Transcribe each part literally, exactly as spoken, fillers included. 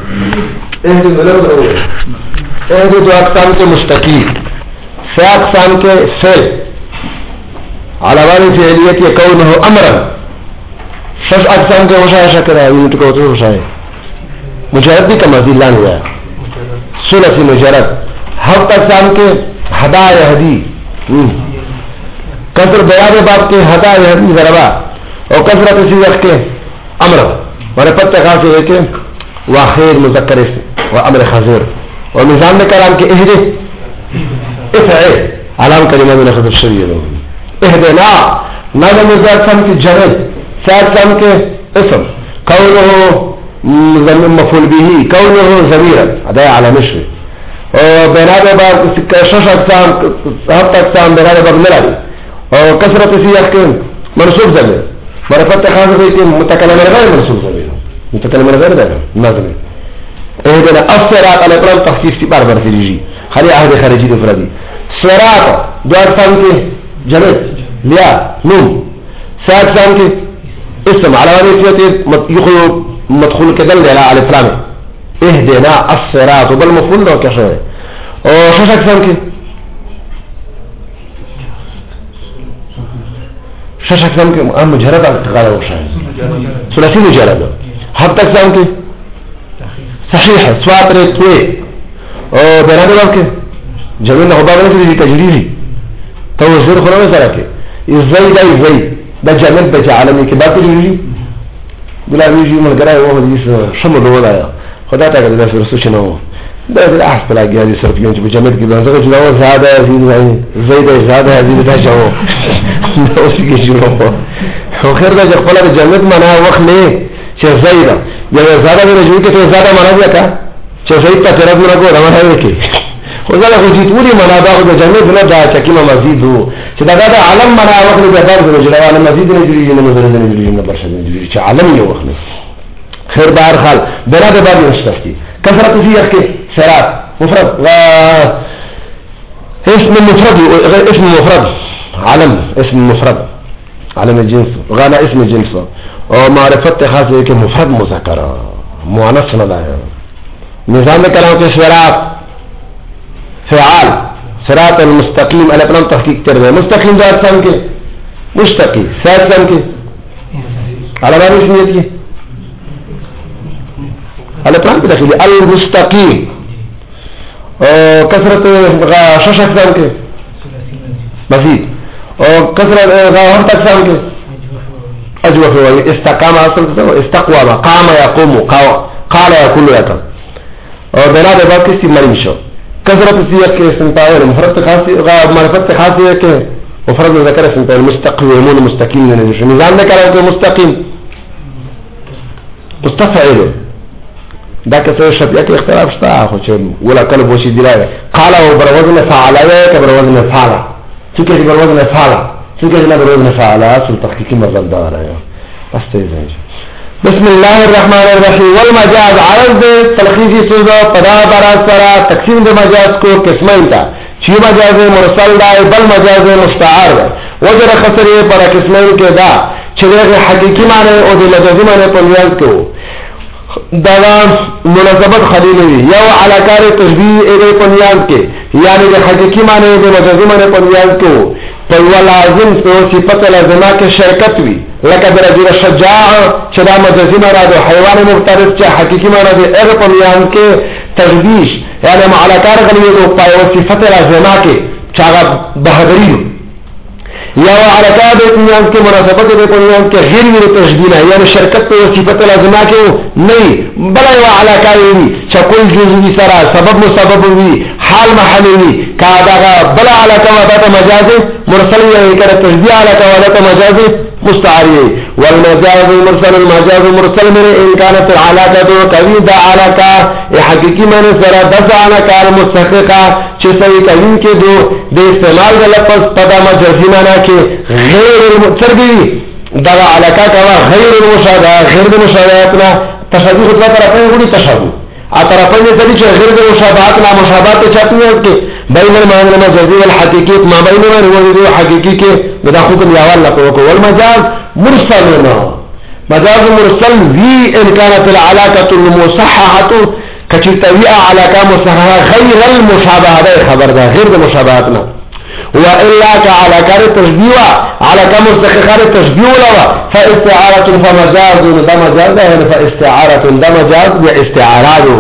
اهدي دولار الاول اهدي دو اقسام کے مستقی سے اقسام کے فعل علامانی فعلیت یہ کونه امرا شش اقسام کے مشاہ شکر ہے یونٹ کو تو مشاہ مجرد بھی کا مزید لان ہوا ہے ثلاثی مجرد ہفت اقسام کے ہدا یہدی کثر بیان باب کے ہدا یہدی ضربا اور کثرت سیغ کے امر مانے پتہ خاص ہے کہ واخیر مذکر و امر خضر اور نظام میں کلام کے اہدے افعل علام کلمہ من خضر شریع اہدنا نظم اقسام کی جمع سے اقسام کے اسم کونه مفعول به کونه ضمیر اداء على نشر اور بناء باب شش اقسام ہفت اقسام بناء باب ملال اور کثرت سیغ کے منصوب ضمیر معرفت خاص ہے کہ متکلم غیر منصوب ضمیر متکلم غیر ده نازل اهدنا الصراط على الاقرام تخفيف بار بار تيجي خلي عهد خارجي افرادي صراط دو اقسام کے جمع لیا نون سات اقسام کے اسم على وانيسية يخلو مدخول كدل على الافلام اهدنا الصراط بالمفعول ده كشوه اور شش اقسام کے شش اقسام کے ام مجرد غیر وشاهد ثلاثی مجرد ہفت اقسام کے صحیح ہے سوات ریتوے اور بینادے باب کے جمعین نخباب نے کی تجریبی تو زیر خلونے سارا کے ازائی دا ازائی دا جمعین بیچ عالمی کے بات تجریبی بلا بیجی ملگرائے وہ حدیث شمل رو آیا خدا تاکہ دا سر سوچنو دا دل احس پلا گیا دی صرفیون چی بجمعید کی بانزاق جناو زیادہ عزیز زیدہ زیادہ عزیز دا شاو اسی کی جنو خیر دا جب خلا دا جمعید منا وقت لے چه زیدہ یا زیادہ میں رجوع کے تو زیادہ منا دیا کا چه زید تا تیرد منا کو رمان ہے کہ خدا دا خجیت اولی منا دا خود جمعید بنا دا چکیما مزید ہو چه دا دا علم منا وقت لے بیدار دنو جلو علم مزید نجوری جنو مزید نجوری جنو برشد نجوری چه علم یہ وقت لے خیر بار خال بنا دا بابی نشتفتی کثرت سیغ کے سرات مفرد اسم مفرد اسم مفرد علم اسم مفرد علم الجنس غانا اسم الجنس اور معرفت خاص ہے کہ مفرد مذکر مؤنث نہ ہے نظام کلام کے سرات فعال صراط المستقیم علی اپنا تحقیق کر رہے ہیں مستقیم دو اقسام کے مستقیم سے اقسام کے علامات اسمیت کی الاقرام کی داخلی المستقیم اور کثرت شش اقسام کے مزید اور کثرت ہفت اقسام کے اجوف استقام استقوام قام يقوم قال يقول يقوم اور بنا دے بات کسی مریم شو کثرت سیغ کے استنطاع مفرد خاصی معرفت خاصی ہے کہ مفرد ذکر استنطاع مستقیم مستقیم نظام نے کہا کہ مستقیم مستفعل دا کسر شبیه که اختلاف شتا خو چه ولا قلب وشی دیلائه قالا و بروزن فعلا که بروزن فعلا چکه که بروزن فعلا چکه که بروزن فعلا سل تحقیقی مزل داره بس تیزه بسم الله الرحمن الرحیم والمجاز عرض دے تلخیصی سوزا پدا برات سرا تقسیم دے مجاز کو قسمین تا چی مجاز مرسل دائے بل مجاز مستعار دے وجر خسری پر قسمین کے دا چلیغ حقیقی مانے او دے مجازی مانے پر نیاز کو دوام مناسبت خلیلوی یو علاکار تشبیح ایگئی پنیاز کے یعنی کہ حقیقی معنی دے مجازی معنی پنیاز کو پیو لازم تو صفت لازمہ کے شرکت وی لکہ در جیر شجاع چدا مجازی معنی دے حیوان مختلف چا حقیقی معنی دے ایگ پنیاز کے تشبیح یعنی علاکار خلیلوی دے پیو صفت لازمہ کے چاگا بہدری یا علاقات پنیاز کے مناسبت پنیاز کے غیر میرے تشبیح ہے یعنی شرکت پہ صفت لازمہ کے نہیں بلا وہ علاقات ہوئی چکل جزوی سرا سبب مسبب ہوئی حال محل ہوئی کہا بلا علاقہ وعدہ مجاز مرسل یہ کر تشبیح علاقہ وعدہ مجاز مستعاری والمجاز مرسل المجاز مرسل میرے امکانت علاقہ تو کبھی دا علاقہ حقیقی معنی سرا دس علاقہ مستحقہ چسوی کبھی کے دو دے استعمال کا لفظ پدا مجازی معنی کے غیر المتربی دا علاقہ کوا غیر المشاہدہ غیر المشاہدہ تشابہ خطبہ طرفیں گوڑی تشابہ طرفیں نے سبھی چھے غیر المشاہدات نا مشاہدات چاہتی ہیں کہ بین المعنی المجازی والحقیقیت ما بین المعنی والحقیقی کے بدا حکم یاوال لکو والمجاز مرسلنا مجاز مرسل وی ان كانت العلاقه المصححه کچتوی علاقه مصححه غیر المشابهه ده خبر ده غیر المشابهاتنا والا كعلاقه تشبيه علاقه مستحقه تشبيه لوا فاستعاره فمجاز ده مجاز ده فاستعاره ده مجاز باستعاره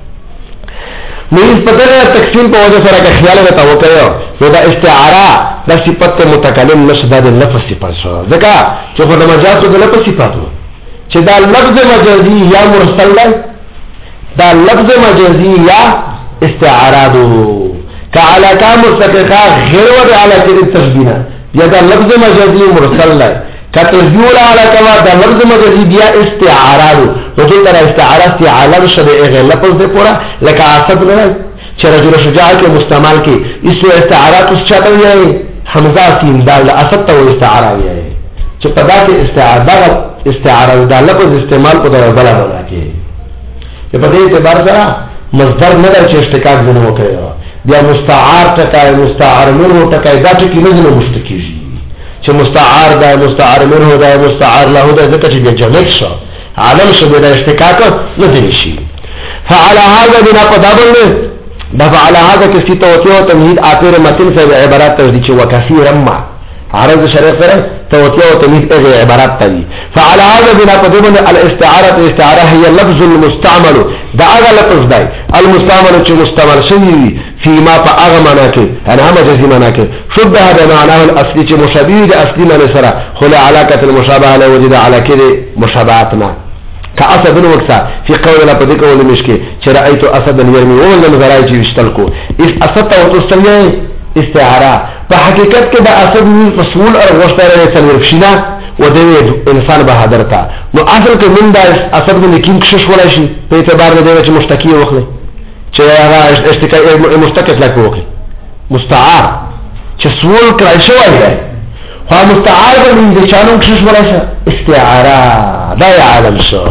نو اس پتہ تقسیم په وجه سره که خیال وتا وکړو نو دا استعاره د صفت متکلم نشدا د لفظ صفات شو ځکه چې په مجاز د لفظ صفات چې دا لفظ مجازي یا مرسل دا لفظ مجازي یا استعاره دو كعلاقه مستحقه غیر ود علاقه التشبيه یا دا لفظ مجازي مرسل ده كتشبيه العلاقه دا لفظ مجازي بیا استعاره نو دې تر استعاره استعاره شبه غیر لفظ ده پورا لکه عصب نه چې رجل شجاع کې مستعمل کې اسو استعارات اوس چاته وي حمزه سین دال اسد ته استعاره وي چې په داسې استعاره استعاره دا لفظ استعمال په ډول بل راځي په دې اعتبار سره مصدر نه د اشتقاق نه وکړي بیا مستعار ټکای مستعار منه ټکای دا ټکی نه نه مشتکیږي چې مستعار دا مستعار منه دا مستعار له دا ځکه چې جمع شو عالم شو د اشتقاق نه دی شي فعلى هذا بنا قدابل دا فعلى هذا کسی توتیه او تمهید اخر متن سے عبارات تجدید و کثیر ما عرض شرح سره توتیه او تمهید اغه عبارات تدي فعلى هذا بنا قدابل الاستعاره استعاره هي لفظ المستعمل دا هغه لفظ دی المستعمل چې مستعمل شوی فيما فاغمنا کې انا مجازي معنا کې شبه هذا معناه الاصلي چې مشابه د اصلي معنی سره خل علاقه المشابهه له وجود علاقه مشابهتنا كأسد وكسا في قولنا بديك ولا مشكي شرأيت أسدا يرمي ولا مزرعي ويشتلكو إذ أسدت وتستمعي استعارة فحقيقت كده أسد من فصول أرغوشتا رأيسان يرفشنا ودوي إنسان بهادرتا نو أصل كمن دا أسد من يكين كشش ولا شيء بيتبار دوي مشتكي وخلي شرأيها اشتكي مشتكت لك وخلي مستعار شسول كرايشو أيضا خو مستعار من دي چانو کشش ولا شيء استعاره دا عالم شو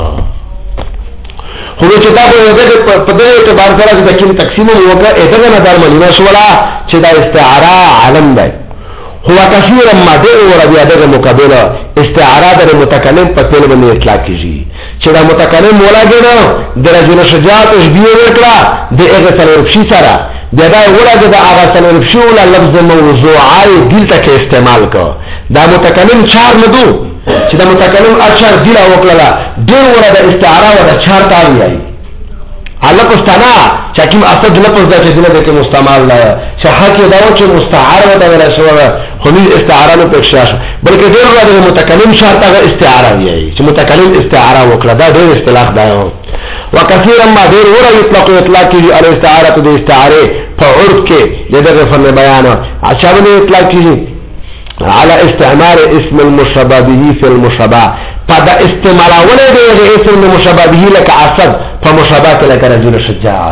خو چې دا په دې اعتبار سره د کیم تقسیم وکړه اته نه دار ملينا شو ولا چې دا استعاره عالم دی هو کثیر ما دې ور بیا د مقابله استعاره د متکلم په تل باندې اطلاق کیږي چې دا متکلم مولا ګنه د رجل شجاع تشبیه وکړه د هغه سره شي سره دا دا ولګه د هغه سره شي ولا لفظ موضوعي دلته کې استعمال کو دا متکلم چار نه دو چې دا متکلم اچار دی لا وکړه ډیر ور د استعاره و د چار تاوی ای الله پښتنا چې کوم اصل لفظ دا چې دلته کې مستعمل لا چې حق دا و چې مستعار و دا ولا شو خو نه استعاره نه پښاش بلکې ډیر ور د متکلم شرط هغه استعاره وی چې متکلم استعاره وکړه دا ډیر اصطلاح دا وكثيرا ما دير ورا يطلق اطلاق کی الاستعاره د استعاره په عرف کې دغه فن بیان عشان اطلاق کی على استعمال اسم المشبه به في المشبه قد استعمال ولا د اسم المشبه به لك اسد فمشبه لك رجل شجاع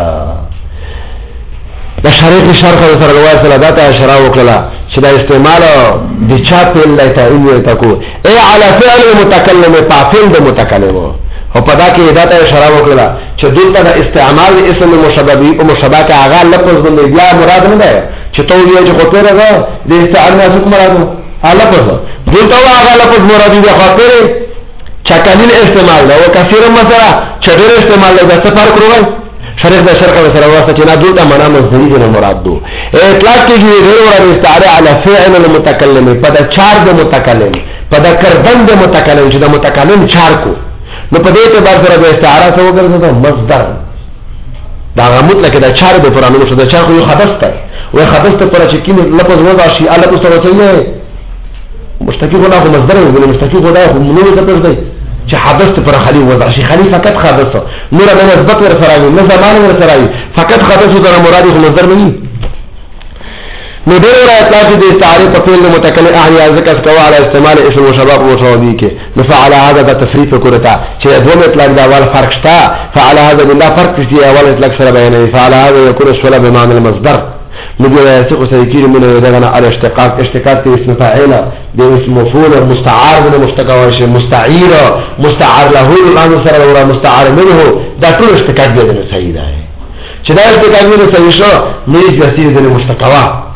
د شریک شرح سره روایت سره داته اشاره وکړه چې دا استعمال د چا په لایته ایو تکو اي على فعل المتكلم فاعل المتكلم او پدا کې داته اشاره وکړه چې دلته د استعمال اسم مشبه به او مشبه کا هغه لفظ باندې بیا مراد نه ده چې تو یې چې خطر ده د استعمال څخه مراد لفظ دلته هغه لفظ مراد دی خاطر چکلیل استعمال ده او کثیر مثلا چډر استعمال ده څه فرق وروي شرح ده شرح سره واسطه چې نه دلته معنا مصدری نه مراد دو اطلاق کې غیر ور استعاره علی فعل المتکلم پدا چار د متکلم پدا کردن د متکلم چې د متکلم چار کو نو په دې اعتبار سره د استعاره څه وګرځي مصدر دا مطلق دا چار به پرانو شو دا چار خو حدث ته و حدث ته پر چې کیم لفظ وضع شي الله کو سره څه مشتکی غنا خو مصدر وګړي مشتکی غنا خو منو ته پرځي چې حدث ته پر خلی وضع شي خلی فقط حدث نور نه نسبت ور سره نه زمان ور سره فقط حدث سره مراد خو مصدر نه نو دغه اطلاق د استعاره په فعل متکلم احیا ذکر کوا علی استعمال اسم وشباب وشوابی کې نفعل هذا د تفریق کړتا چې دوه اطلاق دا اول فرق شته فعل هذا بالله فرق چې اول اطلاق سره بیانې فعل هذا يكون الصله بمعنى المصدر نجي يثق سيكير من دغنا الاشتقاق اشتقاق اسم فاعل د اسم مفعول مستعار من مشتق او مستعير مستعار له الان سره او مستعار منه دا ټول اشتقاق دي صحیح ده چې دا اشتقاق دي صحیح شو نه یې د مشتقوا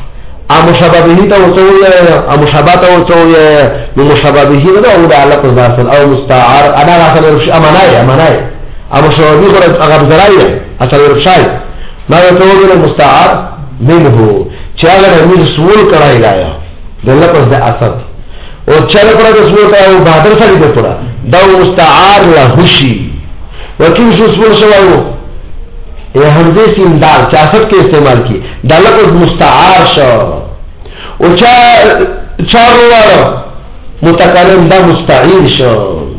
ا مشابهه ته وڅوي ا مشابهه ته وڅوي نو مشابهه ده او د لفظ اصل او مستعار انا اصل امانای امانای ا مشابهه غره هغه زرايه اصل ورشای ما وڅوي المستعار منه چې هغه د سول کړای لایا د لفظ د اصل او چې لپاره د سول کړای او بهادر سړي د پورا دا مستعار له شي وکیم شو سول شوایو یہ حمزه سین دال چاست کے استعمال کی دا لفظ مستعار شو او چا چارو متکلم دا مستعیر شو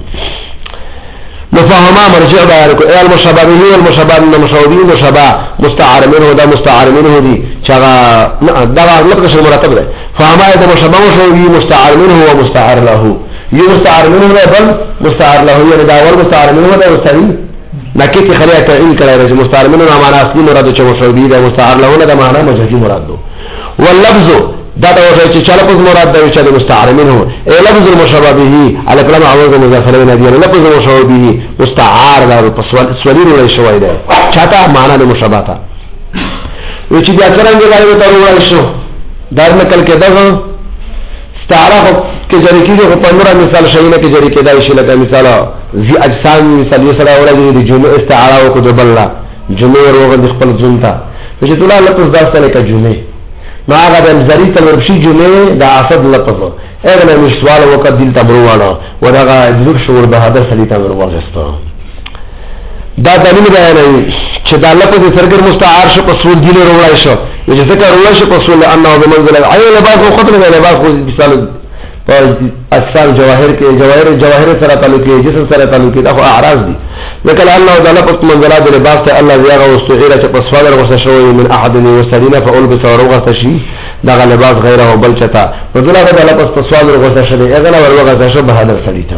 مفاهمه مرجع بیان کو اے المشابهین والمشابهین المشابهین مشابه مستعار منه دا مستعار منه دی چا دا لفظ مرتب ہے فهمه دا مشابه مشابه مستعار منه و مستعار له یہ مستعار منه بل مستعار له یہ دا ور مستعار منه دا مستعیر لکه کې خلیه تعین کړی دی مستعار منه معنا اصلي مراد چې مشابه دی مستعار له دا معنا مجازي مراد دو واللفظ دا دا وجه چې چا لفظ مراد دی چې مستعار منه ای لفظ المشابه به على كلام عوض مظفر بن ابي لفظ المشابه به مستعار دا سوري له شوی دی چاته معنا د مشابه تا و چې بیا څنګه غواړي ته وایي شو دا نقل کې دا استعاره کې جری کېږي په نور مثال شوینه کې جری کېدای شي لکه مثال ذی اجسام مثال یې سره ورته د جمله استعاره او کو د بل جمله ورغه د خپل ځونتا چې ټول لفظ دا سره کې جمله ما هغه د ذری تلورشي جمله د اصل لفظ اغه مش سوال وکړ دل تبروانه ورغه ذکر شور بهادر سړی ته ورغسته دا دلیل بیانوي چې دا لفظ سرګر مستعار شو په سول دی له وړای شو چې ذکر وړای شو په سول انه بمنزل عین لباس خو خطر نه لباس خو مثال په اصل جواهر کې جواهر جواهر سره تعلق کې جسم سره تعلق کې دا خو اعراض دي لکه الله د لفظ منزلات لباس ته الله زیاغه واستعيره چې په سوال ورغسه شوی من احد وسدينا فالبس ورغسه شي دا لباس غیره بل چتا وذلك د لفظ په سوال ورغسه شوی اغه ورغسه شو بهادر سړی ته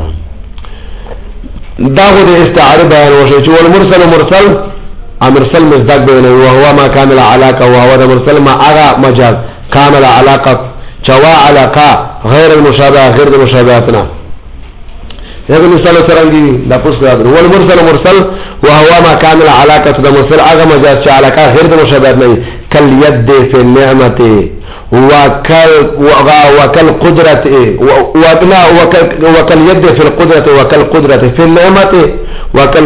دا هو د استعاره بیان وشي چې والمرسل مرسل امرسل مصداق بینه او هو ما كامل علاقه او هو د مرسل ما اغا مجاز كامل علاقه چوا علاقه غیر المشابه غیر المشابهاتنا هغه مثال څنګه دا پوښتنه ده والمرسل مرسل وهو ما كامل علاقه د مرسل اغا مجاز چې علاقه غیر المشابهات نه کل ید فی النعمه وكل وكل قدرة وابنا وكل يد في القدرة وكل قدرة في النعمة وكل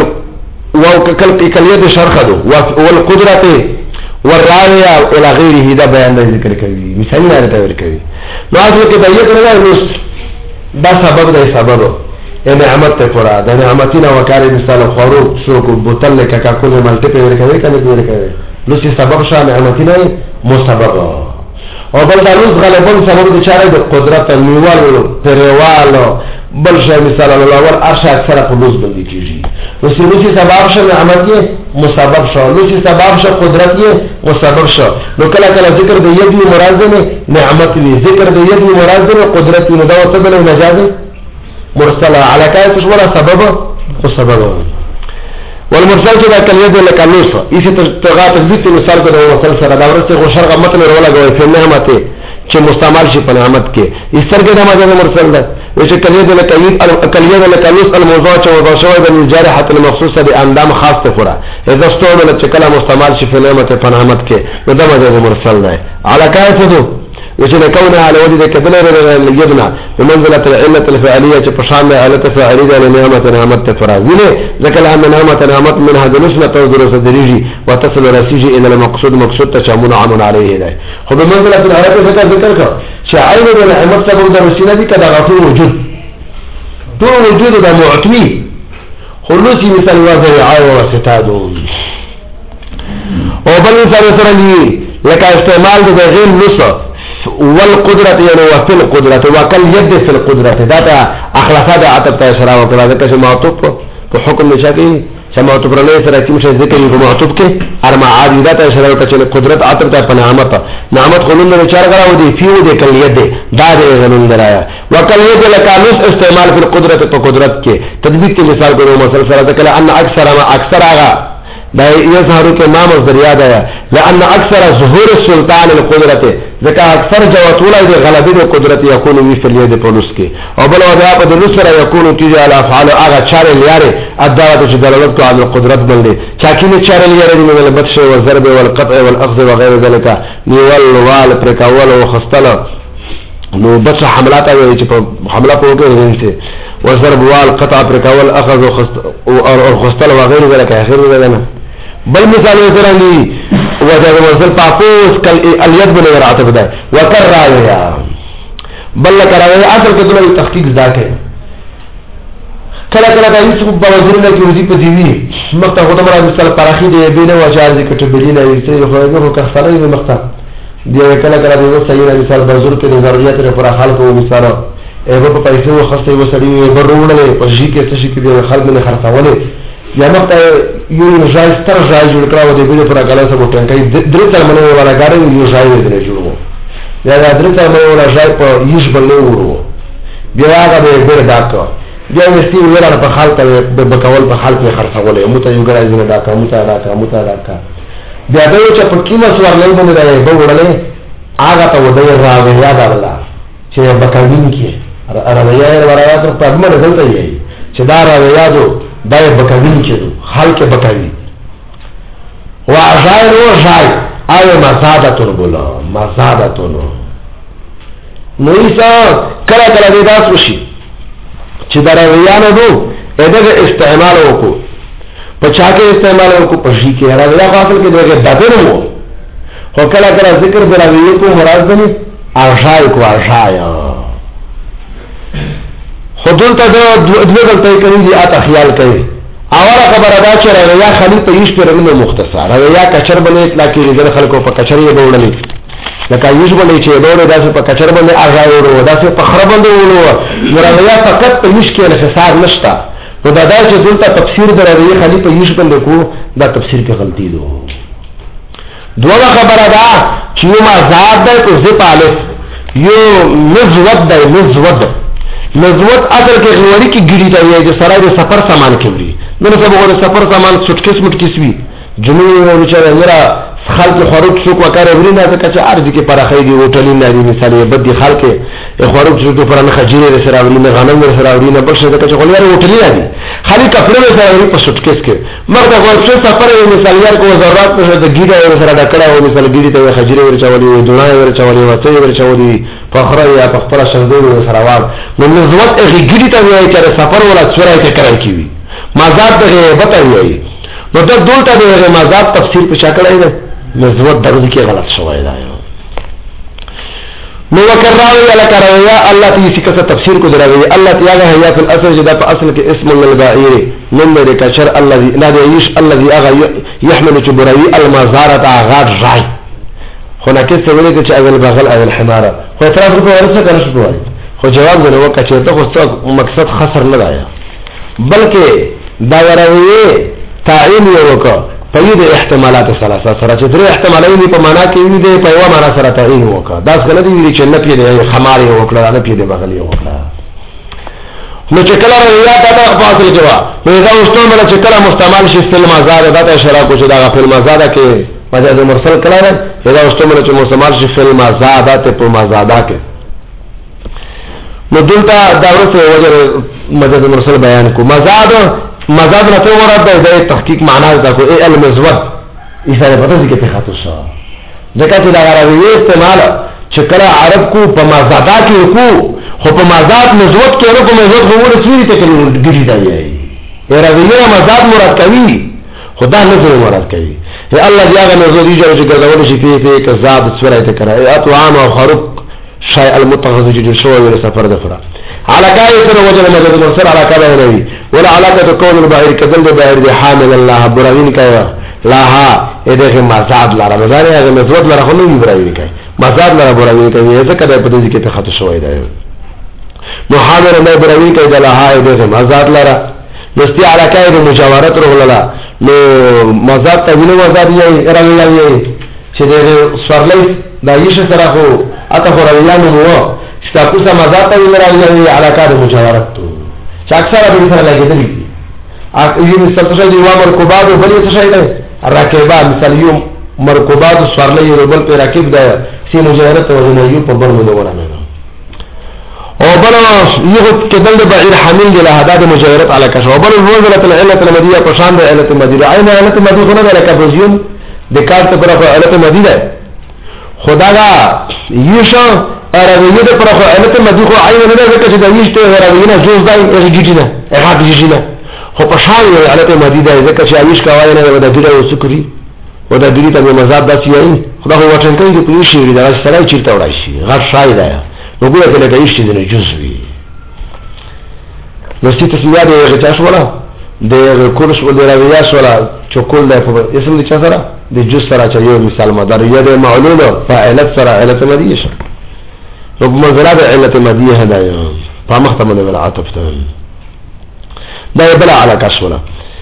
وكل يد شرخده والقدرة والراية الى غيره ده بيان ذكر كوي مثال نه ذکر کوي نو اصل کې دا یو کړه دا سبب دی سبب نعمت ته پورا د نعمتنا وکړي مثال خروج شو کو بوتل کې کا کومه ملټي په ورکوي کنه ورکوي نو چې سبب شامل نعمتنا مسبب او بل دا روز غالبا سبب د چاره د قدرت نیوالو پروالو بل شي مثال الاول ارشا اکثر په لوز باندې کیږي نو چې سبب شو نعمت یې مسبب شو نو چې سبب شو قدرت یې مسبب شو نو کله کله ذکر د یدی مراد نه نعمت دی ذکر د یدی مراد نه قدرت نه دا څه بل مجاز مرسله على كايه ولا سبب وسبب والمرسل چې دا کلیه د لکلوس ایسه تغا تثبیت مثال کو د وصل سره دا ورته غو شرغه متن ولا غوي په نعمت چې مستعمل شي په نعمت کې ایسترګه د ماده مرسل ده چې کلیه د لکلیه کلیه د لکلوس الموضوع چې وضع شوی د الجارحه المخصوصه باندام خاص ته خورا اذا استعمل چې کله مستعمل شي په نعمت په نعمت کې نو دا ماده مرسل ده على كايه ته وجد كونها على وجه كبير اليدنا بمنزلة العلة الفعلية بشان العلة الفعلية لنعمة نعمة فرازينه ذكر أن نعمة نعمة منها دنسلة تنظر سدريجي وتصل رسيجي إلى المقصود مقصود تشامون عمون عليه إليه هو بمنزلة العلة ذكر ذكرك شعين نعمة سبب درسينا دي كده غطور وجود طول وجود ده معتمي خلوصي مثل وزي عاوة وستادون وبل مثال سرنجي لك استعمال ده غير نصف والقدرة يعني وفي القدرة وكل يد في القدرة ذاتا اخلافات عطب تاشرا وكذا ذكا شمعطب وحكم نشاكي شمعطب رليه سراكي مش ذكر يكون معطب كي ارمع عادي ذاتا اشرا وكذا قدرة عطب تا نعمت نعمت خلون نرچار کرا ودي فيو دي كل يد دار غنون درايا وكل يد لكالوس استعمال في القدرة تو قدرت كي تدبيق كي مثال کرو مثال سرا ذكر ان اكثر ما اكثر آغا دا یظهر کې ما مصدر یاد آیا لأن اکثر ظهور السلطان القدرت ځکه اکثر جواتوله د غلبې د قدرت یکون وی فل ید پولس کې او بل وضع په د نصر یکون تیجا علی افعال هغه چار لیاره ادعوه چې دلالت علی القدرت باندې چاکینه چار لیاره د ملبت شی او ضرب او القطع والاخذ وغير ذلك نیول وال پرکول او خستل نو بس حملات او چې په حمله په وګورئ چې وضرب وال قطع پرکول اخذ او خستل وغير ذلك اخر ذلك بل مثال وزرانی وجه وزل پاپوس کل الید بن ورعتب ده وکر راویا بل کراویا اصل کې دغه تحقیق ذاته کله کله د یوسف په وزرونه کې وزي په دیوی مخته خدای مراد مثال پراخي دی بینه وجار ذکر ته بدینه یې خو هغه کفاره یې مخته دی کله کله د صحیح مثال بزرګ کې د ضرورت لپاره خلق او مثال ایغه په پیسې وخصه وسړي ورونه په شي کې څه شي کې د خلک نه خرڅولې یا مخته یو ځای ستر ځای جوړ کړو د دې پر غلا سره ټنګي درې تر منو ولا غاړي یو ځای دې جوړو یا درې تر منو ولا ځای په یوش بلې ورو بیا هغه به ډېر ډاکو بیا مستي ویل په خلک د بکول په خلک نه خرڅولې مو ته یو غړای نه ډاکا مو ته ډاکا مو ته ډاکا بیا دا چې په کیمه سوار نه باندې راځي به وړلې هغه ته ودی راوي یاد الله چې بکاوین کې راوي ورایات په دمه دلته یې چې دا راوي یادو دای بکوین کېدو خلق بکوی و ازای رو ازای آوه مزادتون بولا مزادتون نو ایسا کلا کلا دیداس وشی چه در رویانو دو ایده استعمال وکو پا چاکه استعمال وکو پشی که رویا خاصل که دیگه بدن مو خو کلا کلا ذکر در رویه کو مراد دنی ازای کو ازای خودل ته دوه دلته کوي دي اته خیال کوي اوله خبره دا چې رویا خلی په یش پر نه مختصر رویا کچر باندې اطلاق کیږي د خلکو په کچر یې بولني لکه یش باندې چې دوره داسې په کچر باندې اغاو ورو داسې په خراب باندې ورو رویا فقط په یش کې انحصار نشته نو دا دا چې دلته تفسیر د رویا خلی په یش باندې کو دا تفسیر کې غلطي ده دوه خبره دا چې ما زاد ده کو زپ الف یو مزود ده مزود مزود اصل کې غوړي کې ګړي ته یې چې سره د سفر سامان کې وړي نو سبا غوړي سفر سامان سټکیس مټکیس وی جنونو نو چې میرا خلق خروج شو کو کار وري نه ځکه چې ارض کې پر خېږي هوټلین نه دي مثال یې بدي خلک خروج شو کو پر نه خجيره سره وري نه غنم سره وري نه بل څه ځکه چې غوړي هوټلین نه دي خالي کپڑے سره وري په سټکیس کې مردا غوړي سفر یې مثال یې کو ضرورت په د ګیډه سره ډکړه او مثال ګیډه ته خجيره وري چولې دونه وري چولې وته وري چولې فخره یا په خپل شندور سره وال نو نزوت هغه ګیډه ته وایي چې سفر ولا چورای ته کړی کیوي مزاد دغه بتایي نو د دولته دغه مزاد تفسیر په شکل دی نزوت دغه کې غلط شوی دی نو وکراوی الک راویا الله تی څه تفسیر کو دراوی الله تی هغه حیات الاصل جدا په اصل کې اسم للبائر من لري کشر الذي لا يعيش الذي اغا يحمل جبرائي المزارة غاد راي هنا کې څه ویل چې اول بغل اول حماره خو اعتراض وکړ ورڅ کنه شو خو جواب غوړ وکړ چې ته خو مقصد خسر نه دی بلکې دا وروي تعین یو وکړه په دې احتمالات ثلاثه سره چې درې احتمالونه په معنا کې وي دي په یو معنا سره تعین وکړه دا څنګه دی چې نه پیډه خماري وکړه نه پیډه بغل یو وکړه نو چې کله یا دا فاصله جواب نو دا مستعمل چې کله مستعمل شي فل مزاد دا ته اشاره کو چې دا فل مزاد کې مجاز مرسل کله دا مستعمل چې مستعمل شي فل مزاد ته په مزادا کې نو دلته دا ورته وجه مجاز مرسل بیان کو مزاد مزاد نه ته مراد ده د تحقیق معنا دا کو ای المزود ایسره پته دي کې خاطر شو ځکه چې دا غراوی استعمال چې کله عرب کو په مزادا کې کو خو په مزاد مزود کې ورو په مزود غوړ سوري ته کړي ګری دی ای راوی مزاد مراد کوي خدا نه زه مراد کوي ای الله دی هغه مزود یې چې ګرځول شي په په کذاب سوري ته کړه ای اطعام او خرق شيء المتخذ جديد شو ولا سفر دفرا على كاي سر وجه مجد مرسل على كذا نبي ولا علاقه كون الباهر كذل الباهر بحامل الله براوين كاي لاها اده مزاد لا رمضان هغه مزود لا خلو براوين كاي مزاد لا براوين كاي څه کده په دې کې ته خاطر شوی دی محاضر نه براوين كاي لاها اده مزاد لا دستي على كاي مجاورت رغلا نو مزاد ته وینو مزاد یې رغلا یې چې دې سورلې دا یې سره خو اته خو رغلا نو تاسو مزاد ته ویل راځي علاقه د مجاورت چې اکثره به سره لګیدلی ا یو څه څه دی وامر کو بعد بل څه شي دی راکبا مثال یو مرکوبات سوارلی یو بل په راکب ده سی مجاهرت وزن یو په بل مدونه نه او بل یو کدل د بعیر حامل له هداد مجاهرت علی کش او بل روزله العلت المدیه په شان د علت مدیه عین علت مدیه خو نه لکه بوزیون د کار ته پر علت مدیه خدا دا یشو راویه د پر علت مدیه خو عین نه ده چې د یشته راویه نه جوز دای ایجیټی نه هغه دیجی نه خو په شان د علت مدیه ده ځکه چې ایش کاوای نه د دې او سکری او د دې ته مزاد داسي وي خدا هو وټن کوي چې په شی دا سره چیرته وړای شي غیر شای ده نو ګوره کله کې ایش دې نه جزوي نو ستې تسمیه دې غچا شولا د کورس ول راویه شولا چوکول ده په اسم دې چا سره د جز سره چې یو مثال مدار یې د معلوله فاعلت سره علت مدیه شه نو په منزله د علت مدیه هدايه په محتمل العطف ته دا بلا على كشولا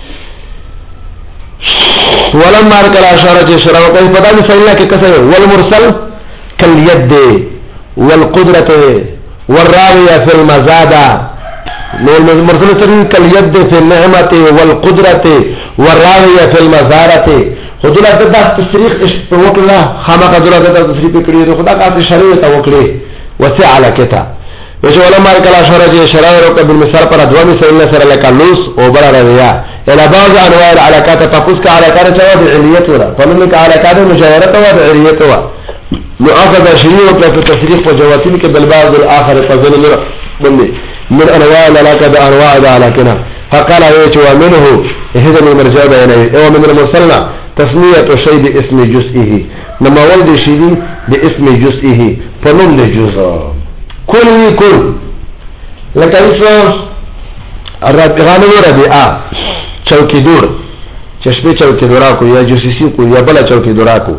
ولما ركل اشاره اشاره وكيف بدل فإلا كسر والمرسل كاليد والقدرة والراوية في المزادة المرسل كاليد في النعمة والقدرة والراوية في المزارة خدولا تدا تصريح وكلا خامق خدولا تدا تصريح بكري خدا قاعد شريعه وكلي وسع على كتا وجه ولما ركل اشاره اشاره وكب بالمثال پر ادوا مثال سره لکلوس او بر رویا الى بعض انواع العلاقات تفوز كعلاقات جواب عليت ولا فمن علاقات مجاورة وعليت ولا مؤاخذ شريع وكلا تصريح وجواتين كبل بعض الاخر فضل من من انواع العلاقات بانواع العلاقات فقال ايش ومنه هذا المرجع بينه ومن المرسلنا تسمية شيء باسم جزئه لما ولد شيء باسم جزئه فنم جزء كل كل لك اسم الرابعان وربيعا چوکی دور چشپی چوکی دورا کو یا جوسیسی کو یا بلا چوکی دورا کو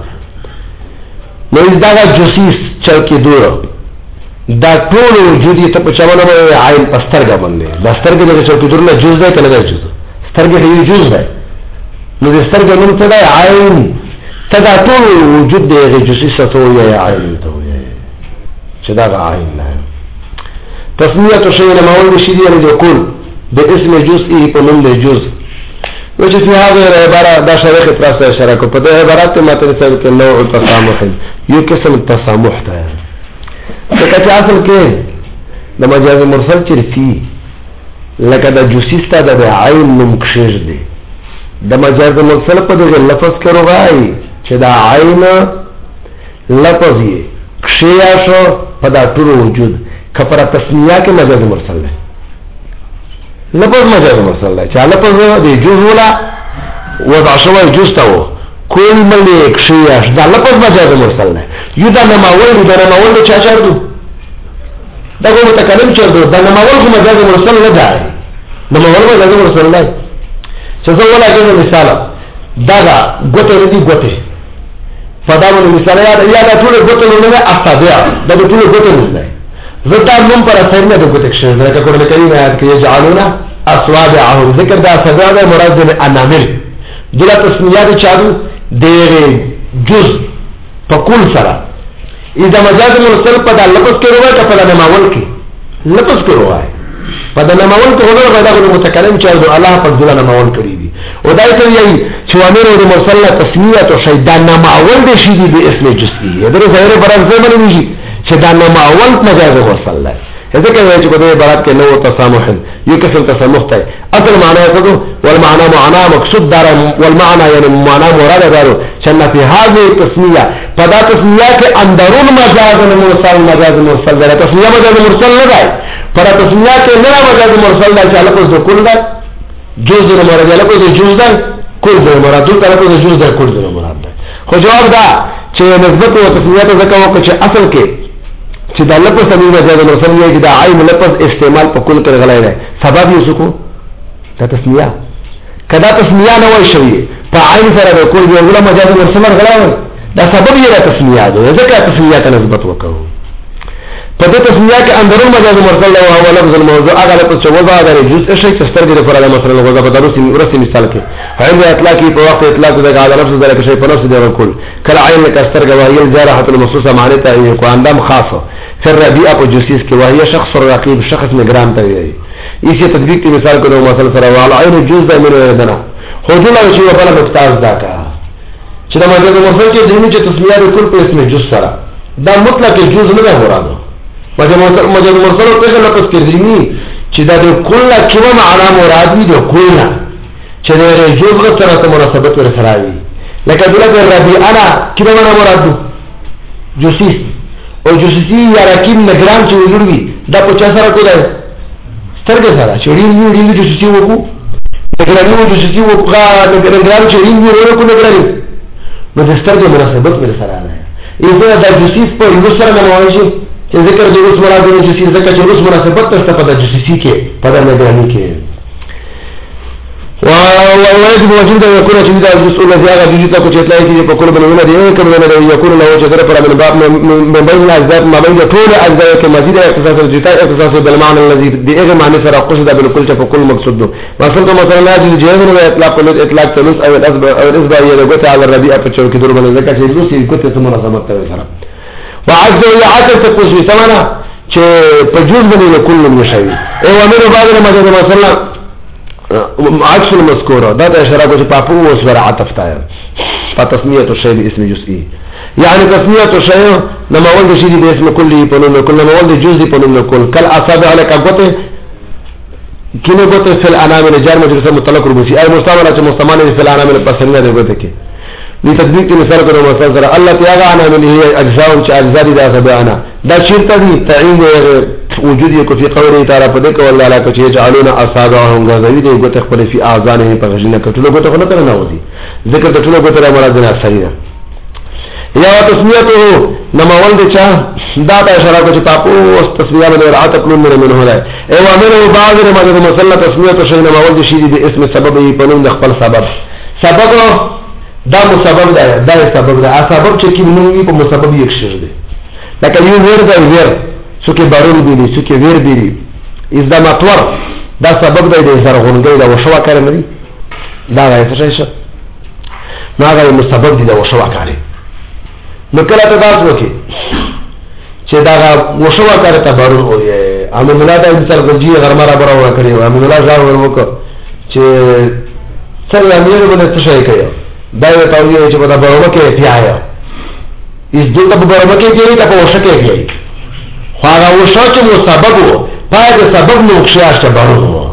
نو از داغا جوسیس چوکی دور دا طول وجودی تا پچاوانا با عین پسترگا بنده دا سترگا دا چوکی دور نا جوز دای کنگا جوز سترگا دا جوز دای نو دا سترگا نم تا دا عین تا دا طول وجود دا غی جوسیس تو یا عین تو یا چه دا غا عین نا تسمیت شیئن مول بشیدی یعنی دو کل باسم جزئی پنم دے جز وجه في هذه العبارة دا شريك تراسة شركة فده عبارات ما تنسل كنوع التسامح يو قسم التسامح تا فكاچه اصل که دا مجاز مرسل چرفی لکه دا جسیس تا دا عین نمکشش دی دا مجاز مرسل پا دا لفظ کرو غائی چه دا عین لفظ یہ کشیاشو پا دا طول وجود کپرا تسمیه که مجاز مرسل دی لفظ مجاز مرسل دی چه لفظ دی جز ولا وضع شوی جز تاو کل ملیک شیاش دا لفظ مجاز مرسل دی یو دا نماول دا نماول دا چا چردو دا گو متکلم چردو دا نماول خو مجاز مرسل ندائی نماول مجاز مرسل دی چه زو ولا جز مثالا دا دا گوته ردی گوته فدامون مثالا یا دا طول گوته نونه افتادیا دا دا طول گوته نونه زدار نم پر اثر نه د ګوتک شنه لکه قرآن کریم آیات کې یجعلون اصوابعهم ذکر دا سزا ده مراد د انامل دغه تسمیه دي چادو د جز په کل سره اذا مجاز مرسل په د لفظ کې روایت په د نماول کې لفظ کې روایت په د نماول کې هغه پیدا غو متکلم چادو الله په ځل نماول کړی دي او دا ته یي چې امر د مرسل تسمیه او شیطان نماول دي شي د اسم جزئی دغه ظاهر برابر زمونه نشي چې دا نماول مجاز مرسل دی ذکر وایي چې په دې عبارت کې نو تسامح یو قسم تسامح دی اصل معنی څه ده والمعنى معنا مقصود دار والمعنى يعني معنى مراد دارو چې نه په هغه تسمیه په دا تسمیه کې اندرون مجاز مرسل مجاز مرسل دی تسمیه مجاز مرسل نه دی پر تسمیه کې نه مجاز مرسل دی چې لفظ د کل دی جز د مراد لفظ د جز دی کل د مراد د لفظ د جز دی کل د مراد دی خو جواب دا چې نسبت او تسمیه ته ځکه وکړي چې اصل کې چې دا لفظ سمې مجاز مرسل دی چې دا عین لفظ استعمال په کل کې غلای دی سبب یې څه کو دا تسمیه کدا تسمیه نه وای شوی په عین سره د کل دی ولا مجاز مرسل غلای دا سبب یې د تسمیه دی ځکه تسمیه ته نسبت وکړو په دې تسمیه کې اندرون مجاز مرسل او هو لفظ الموضوع هغه لفظ چې وضع د جزء شي چې ستر دي لپاره مثلا وضع په درس ورسې مثال کې عین اطلاقي په وخت اطلاق د هغه لفظ د شي په نفس دی ورکول کله عین کستر گواهی جارحه المخصوصه معنی ته یو اندام خاصه فر ربيعه په جسیس کې وهي شخص رقیب شخص نگران ته وي اسی تطبیق کی مثال کو مثلا سره وعلى عین جزء من دنا خذوا شيء ولا مفتاز ذاك چې د مجاز مرسل کې دیني چې تسمیه د کل په اسم جز سره دا مطلق جز نه ده مرادو مجاز مرسل په څه لپس کې دیني چې دا د کل کله معنا مراد وي د کل چې د جز سره ته مناسبت ورسره وي لکه دلته ربي انا کله معنا مراد جوسیس او جوسیسی یا رکیم نگران چې وګړي دا په چا سره کوله سترګې سره چې ډیر وی ډیر جوسیسی وکړو نگرانی و جوسیسی وکړه نگران چې ډیر وی ورکو نگرانی نو د سترګې مناسبت ور سره نه ایزه دا جوسیس په یو سره نه وایي چې ذکر د اوس مراد د جوسیس ذکر چې اوس مناسبت ته په د جوسیسی کې په د نگرانی کې ويجب وجود ان يكون شديد الجزء الذي هذا جزء تكو تلاقي في كل من هنا دي كم من يكون له وجه طرف من باب من بين الاجزاء ما بين طول اجزاء كمزيد اختصاص الجتاء اختصاص بالمعنى الذي باغ معنى سر قصد بالكل فكل مقصود مثلا مثلا هذه الجهاد اطلاق الاطلاق ثلث او الاسبع او الاسبع هي لغه على الربيع فتشو كدور من ذكر شيء لوسي كنت ثمره سمت سره وعز وجل تقص ثمنه چې په جزء باندې كل من شيء او امر بعد ما مثلا عكس المذكوره دا د اشاره کو چې پاپو وسره عطف تا فتسميه الشيء باسم جزئي يعني تسميه الشيء لما ولد شيء باسم كله بنون كل لما ولد جزء بنون كل كل اصابع لك غته كنه غته في الانامل جار مجرد مطلق ربوسي اي مستعمله مستعمل في الانامل بسنه ده غته کې لتطبيق مثال کړو مثال سره الله تعالی انامل هي اجزاء چې اجزاء دي دا سبعنا دا شرط دي تعین وجود یو فی قوله تعالی په دې کول الله چې جعلون اصابعهم غزوی دې غته خپل فی اذانه په غژنه کټلو غته نه کړه نه ودی ذکر د ټولو غته مراد نه صحیح یا تسمیته نماول دې چا دا د اشاره کو چې تاسو اوس تسمیه باندې رعایت کړو مې منه هره او امر بعض ما د مسله تسمیته شی نماول دې شی دې اسم سبب یې په نوم د خپل سبب سبب دا مسبب ده دا سبب ده سبب چې کې نوم په مسبب یې ښه ده لکه یو ور ده ور سوکه بارون دی سوکه ور دی از دا مطور دا سبب دی د زرغونګي دا وشوا کار نه دی دا راځي څه څه ما غوې مسبب دی دا وشوا کار نو کله ته تاسو وکي چې دا وشوا کار ته بارون او یې امن الله د انسان غجی غرمره براوه کړی و امن الله ځان وروکو چې څنګه امیر باندې څه شي کوي دا یو تاوی چې په دا براوه کې پیایا اس دلته په براوه کې کې دا په وشکه کې خواهر وشا چه مسبب و پای ده سبب نوکشیاش چه برون و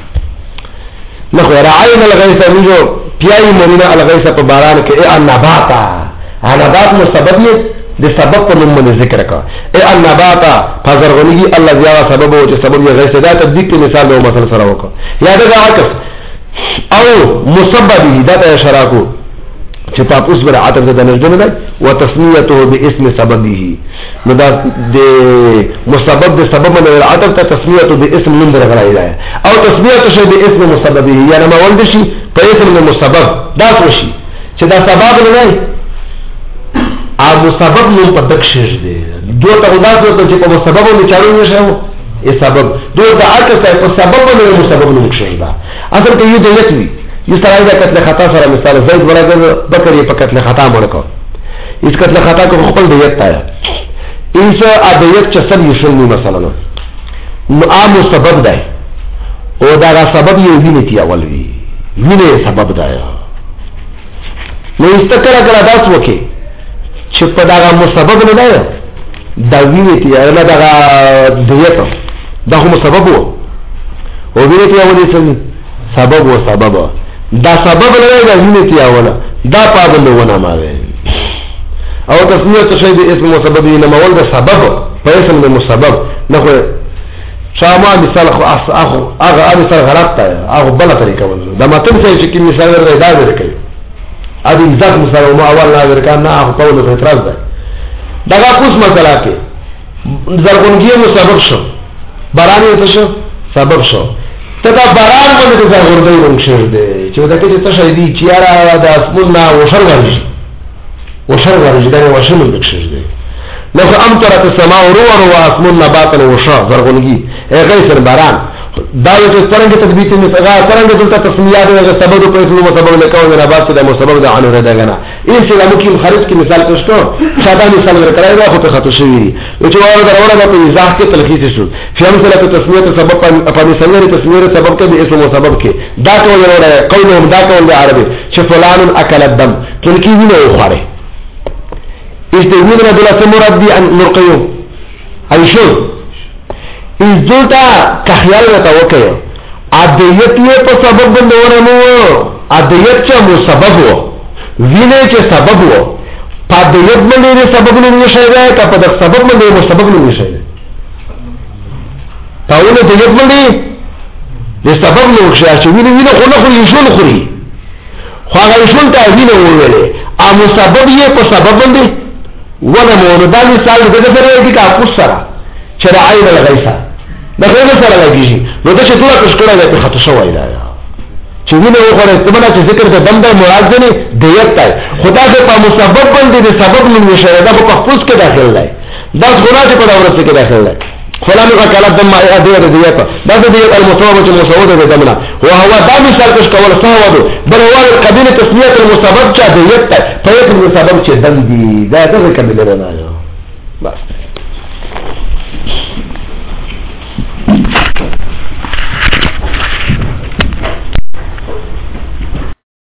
نخوی رعاین الغیسا میجو پیای مورینا الغیسا پا باران که ای النباتا النبات مسبب نیت ده سبب پا نمون ذکر کا ای النباتا پازرغنگی اللہ زیادہ سبب و چه سبب یا غیسا دا تبدیق تی مثال دو مثل سراو کا یا ده عکس او مسببی دا تا شراکو چې تاسو بر عطف ده نجدنه ده وتسميته باسم سببه نو دا د مسبب د سبب نه عطف ته تسميته باسم من درغلای ده او تسميته شی باسم مسببه یعنی ما ولد شي په اسم مسبب دا څه شي چې دا سبب نه وي ا مسبب نو په دکشش ده دوه ته دا څه چې په مسبب نه چالو نشي ای سبب دوه دا عکس په سبب نه مسبب نه شي دا اصل کې یو د یتوی یہ سرائی دا قتل خطا سره مثال زید برادر بکر یہ پا قتل خطا مرکو اس قتل خطا کو خپل دیت تایا ایسا آدیت چسل یشنی مثلا نو آمو سبب دای او داغا سبب یہ وینتی اول وی وینی سبب دایا نو استکر اگر اداس وکی چپ داغا مسبب ندایا دا وینتی اگر داغا دیت دا خو مسبب ہو او وینتی اولی سنی سبب و سبب دا سبب لگئی دا وینتی اولا دا پابل لونا ماوے او تسمیت شاید اسم مسببی نماول دا سبب پا اسم دا مسبب نخوی شاما مثال اخو اغا مثال غلط تا اخو بلا طریقہ ولو دا مطلب سای چکی مثال ورده دا ورکی ادی ازاق مثال وما اول نا ورکان نا اخو قول و اعتراض دا دا گا کس مسئلہ کے زرگونگی مسبب شو برانی تشو سبب شو تدا باران باندې د زغوردی ونشر دی چې دا کې څه شي دی چې یاره د اسمن نه وشر ورځي وشر ورځي دا وشر نشر دی لکه امطرت السماء روعا واسمون نباتا وشا زرغنگی اے غیثر باران داوی چې څنګه تثبیت مثلا څنګه دلته تسمیات او سبب په اسلوب سبب لکه او نبات د مسبب د عنه ردغنا این چې ممکن خارج کې مثال پېښ کو ساده مثال ورکړای دا خو ته خطو شوی او چې وایي دا وروره په ازاح کې تلخیص شو فی مثلا تسمیت سبب په مثال تسمیت سبب کې د اسم سبب کې دا ټول وروره قولهم دا ټول د عربي چې فلان اکل الدم تلکی وینه خوړه استوینه د مراد دی ان مرقیو ایشو ازدوتا کخیال رتا وکیو عدیت یہ پا سبب بندورنو عدیت چا مو سبب ہو وینے چا سبب ہو پا عدیت بندی نے سبب نمی شایده کا پا در سبب بندی مو سبب نمی شایده تاوین عدیت بندی نے سبب نمی شایده چا وینے وینے خونه خوری ایشون خوری خواهر ایشون تا وینے ہوئے آمو سبب یہ پا سبب بندی ونمونو دالی سال دیده سر ایدی کا اپوس سرا چرا عین الغیسا دا غیر سره لګیږي نو دا چې ټول کښکړه ده په خطو شوی دا چې وینه وخوره استمنه چې ذکر ته بنده مراد دی دیت دی خدا دې په مسبب باندې د سبب نوم نشه دا په خپوس کې داخل دی دا غنا چې په دورت کې داخل دی فلان وکاله دم ما دی د دیت دا د دیت المصوبه چې مصوبه ده دمنه او هو دا مثال کښ کول ثواب بل هو قبيله تسميه المسبب چې دیت دی په یوه مسبب چې دم دی دا د قبيله نه بس